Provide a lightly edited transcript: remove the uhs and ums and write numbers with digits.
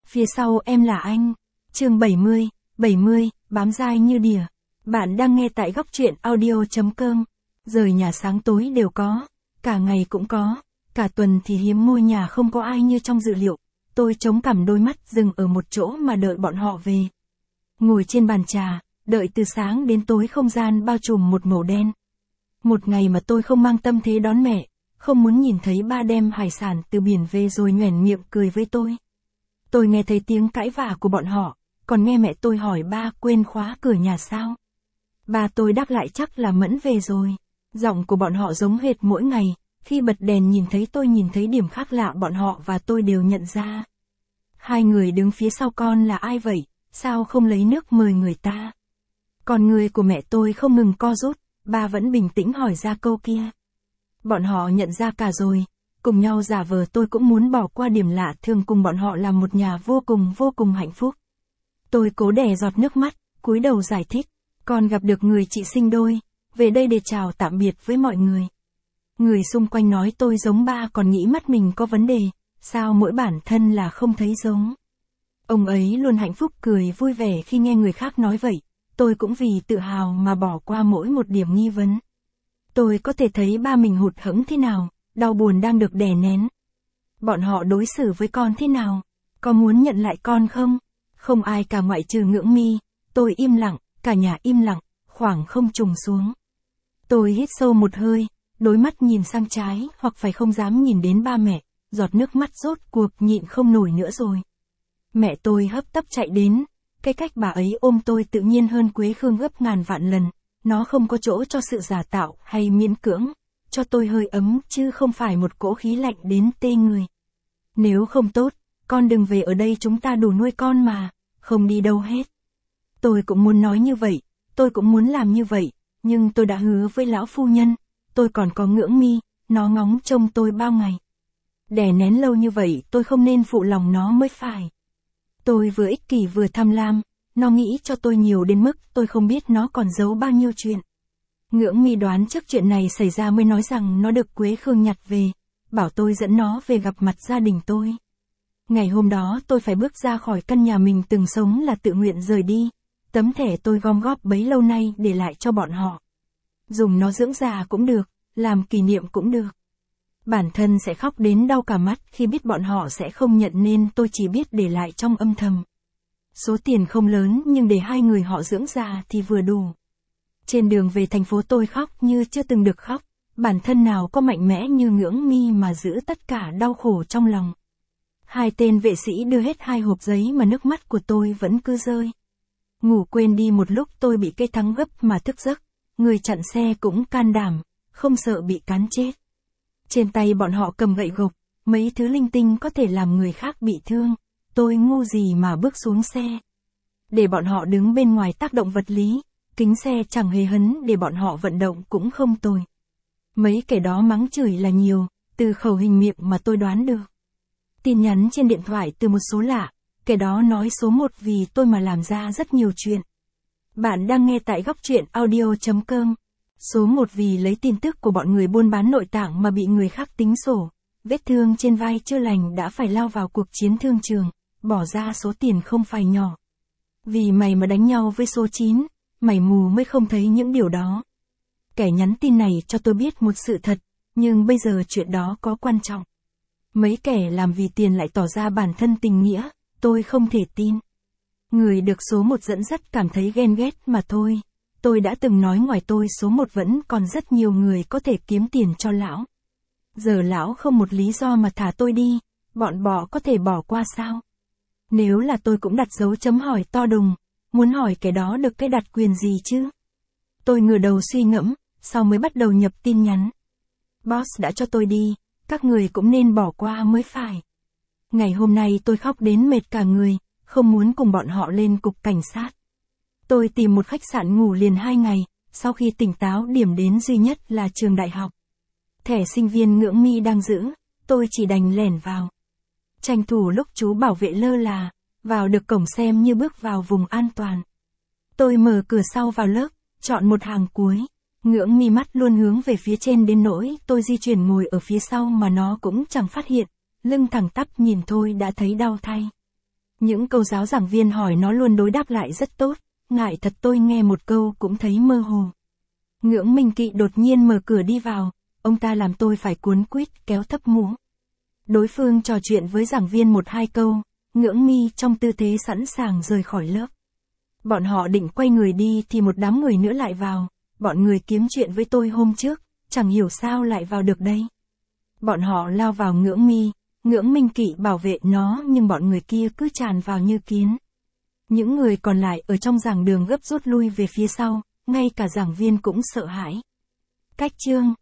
Phía sau em là anh. Chương 70, bám dai như đỉa. Bạn đang nghe tại góc truyện audio.com. Rời nhà sáng tối đều có, cả ngày cũng có, cả tuần thì hiếm ngôi nhà không có ai như trong dự liệu. Tôi chống cằm đôi mắt dừng ở một chỗ mà đợi bọn họ về. Ngồi trên bàn trà, đợi từ sáng đến tối, không gian bao trùm một màu đen. Một ngày mà tôi không mang tâm thế đón mẹ, không muốn nhìn thấy ba đem hải sản từ biển về rồi nhoẻn miệng cười với tôi. Tôi nghe thấy tiếng cãi vã của bọn họ, còn nghe mẹ tôi hỏi ba quên khóa cửa nhà sao. Ba tôi đáp lại chắc là Mẫn về rồi. Giọng của bọn họ giống hệt mỗi ngày, khi bật đèn nhìn thấy tôi nhìn thấy điểm khác lạ bọn họ và tôi đều nhận ra. Hai người đứng phía sau con là ai vậy, sao không lấy nước mời người ta? Còn người của mẹ tôi không ngừng co rút, ba vẫn bình tĩnh hỏi ra câu kia. Bọn họ nhận ra cả rồi, cùng nhau giả vờ tôi cũng muốn bỏ qua điểm lạ thường cùng bọn họ làm một nhà vô cùng hạnh phúc. Tôi cố đè giọt nước mắt, cúi đầu giải thích, con gặp được người chị sinh đôi, về đây để chào tạm biệt với mọi người. Người xung quanh nói tôi giống ba còn nghĩ mắt mình có vấn đề, sao mỗi bản thân là không thấy giống. Ông ấy luôn hạnh phúc cười vui vẻ khi nghe người khác nói vậy, tôi cũng vì tự hào mà bỏ qua mỗi một điểm nghi vấn. Tôi có thể thấy ba mình hụt hẫng thế nào, đau buồn đang được đè nén. Bọn họ đối xử với con thế nào, có muốn nhận lại con không? Không ai cả ngoại trừ Ngưỡng Mi. Tôi im lặng, cả nhà im lặng, khoảng không trùng xuống. Tôi hít sâu một hơi, đôi mắt nhìn sang trái hoặc phải không dám nhìn đến ba mẹ, giọt nước mắt rốt cuộc nhịn không nổi nữa rồi. Mẹ tôi hấp tấp chạy đến, cái cách bà ấy ôm tôi tự nhiên hơn Quế Khương gấp ngàn vạn lần, nó không có chỗ cho sự giả tạo hay miễn cưỡng, cho tôi hơi ấm chứ không phải một cỗ khí lạnh đến tê người. Nếu không tốt, con đừng về ở đây, chúng ta đủ nuôi con mà, không đi đâu hết. Tôi cũng muốn nói như vậy, tôi cũng muốn làm như vậy, nhưng tôi đã hứa với lão phu nhân, tôi còn có Ngưỡng Mi, nó ngóng trông tôi bao ngày. Đè nén lâu như vậy tôi không nên phụ lòng nó mới phải. Tôi vừa ích kỷ vừa tham lam, nó nghĩ cho tôi nhiều đến mức tôi không biết nó còn giấu bao nhiêu chuyện. Ngưỡng Mi đoán trước chuyện này xảy ra mới nói rằng nó được Quế Khương nhặt về, bảo tôi dẫn nó về gặp mặt gia đình tôi. Ngày hôm đó tôi phải bước ra khỏi căn nhà mình từng sống là tự nguyện rời đi, tấm thẻ tôi gom góp bấy lâu nay để lại cho bọn họ. Dùng nó dưỡng già cũng được, làm kỷ niệm cũng được. Bản thân sẽ khóc đến đau cả mắt khi biết bọn họ sẽ không nhận nên tôi chỉ biết để lại trong âm thầm. Số tiền không lớn nhưng để hai người họ dưỡng già thì vừa đủ. Trên đường về thành phố tôi khóc như chưa từng được khóc, bản thân nào có mạnh mẽ như Ngưỡng Mi mà giữ tất cả đau khổ trong lòng. Hai tên vệ sĩ đưa hết 2 hộp giấy mà nước mắt của tôi vẫn cứ rơi. Ngủ quên đi một lúc tôi bị cây thắng gấp mà thức giấc, người chặn xe cũng can đảm, không sợ bị cán chết. Trên tay bọn họ cầm gậy gộc, mấy thứ linh tinh có thể làm người khác bị thương, tôi ngu gì mà bước xuống xe. Để bọn họ đứng bên ngoài tác động vật lý, kính xe chẳng hề hấn để bọn họ vận động cũng không tồi. Mấy kẻ đó mắng chửi là nhiều, từ khẩu hình miệng mà tôi đoán được. Tin nhắn trên điện thoại từ một số lạ, kẻ đó nói số 1 vì tôi mà làm ra rất nhiều chuyện. Bạn đang nghe tại góc truyện audio.com. Số 1 vì lấy tin tức của bọn người buôn bán nội tạng mà bị người khác tính sổ, vết thương trên vai chưa lành đã phải lao vào cuộc chiến thương trường, bỏ ra số tiền không phải nhỏ. Vì mày mà đánh nhau với số 9, mày mù mới không thấy những điều đó. Kẻ nhắn tin này cho tôi biết một sự thật, nhưng bây giờ chuyện đó có quan trọng. Mấy kẻ làm vì tiền lại tỏ ra bản thân tình nghĩa, tôi không thể tin. Người được số 1 dẫn dắt cảm thấy ghen ghét mà thôi. Tôi đã từng nói ngoài tôi số 1 vẫn còn rất nhiều người có thể kiếm tiền cho lão. Giờ lão không một lý do mà thả tôi đi, bọn bọ có thể bỏ qua sao? Nếu là tôi cũng đặt dấu chấm hỏi to đùng, muốn hỏi kẻ đó được cái đặt quyền gì chứ? Tôi ngửa đầu suy ngẫm, sau mới bắt đầu nhập tin nhắn. Boss đã cho tôi đi, các người cũng nên bỏ qua mới phải. Ngày hôm nay tôi khóc đến mệt cả người, không muốn cùng bọn họ lên cục cảnh sát. Tôi tìm một khách sạn ngủ liền 2 ngày, sau khi tỉnh táo điểm đến duy nhất là trường đại học. Thẻ sinh viên Ngưỡng Mi đang giữ, tôi chỉ đành lẻn vào. Tranh thủ lúc chú bảo vệ lơ là, vào được cổng xem như bước vào vùng an toàn. Tôi mở cửa sau vào lớp, chọn một hàng cuối. Ngưỡng Mi mắt luôn hướng về phía trên đến nỗi tôi di chuyển ngồi ở phía sau mà nó cũng chẳng phát hiện, lưng thẳng tắp nhìn thôi đã thấy đau thay. Những câu giáo giảng viên hỏi nó luôn đối đáp lại rất tốt, ngại thật tôi nghe một câu cũng thấy mơ hồ. Ngưỡng Minh Kỵ đột nhiên mở cửa đi vào, ông ta làm tôi phải cuốn quýt kéo thấp mũ. Đối phương trò chuyện với giảng viên một hai câu, Ngưỡng Mi trong tư thế sẵn sàng rời khỏi lớp. Bọn họ định quay người đi thì một đám người nữa lại vào, bọn người kiếm chuyện với tôi hôm trước, chẳng hiểu sao lại vào được đây. Bọn họ lao vào Ngưỡng Mi, Ngưỡng Minh Kỵ bảo vệ nó nhưng bọn người kia cứ tràn vào như kiến. Những người còn lại ở trong giảng đường gấp rút lui về phía sau, ngay cả giảng viên cũng sợ hãi. Cách chương